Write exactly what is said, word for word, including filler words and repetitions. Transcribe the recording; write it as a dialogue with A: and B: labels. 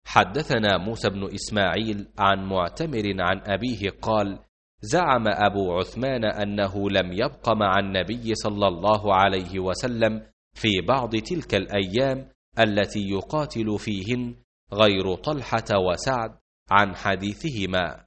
A: حدثنا موسى بن إسماعيل عن معتمر عن أبيه قال: زعم أبو عثمان أنه لم يبق مع النبي صلى الله عليه وسلم في بعض تلك الأيام التي يقاتل فيهن غير طلحة وسعد عن حديثهما.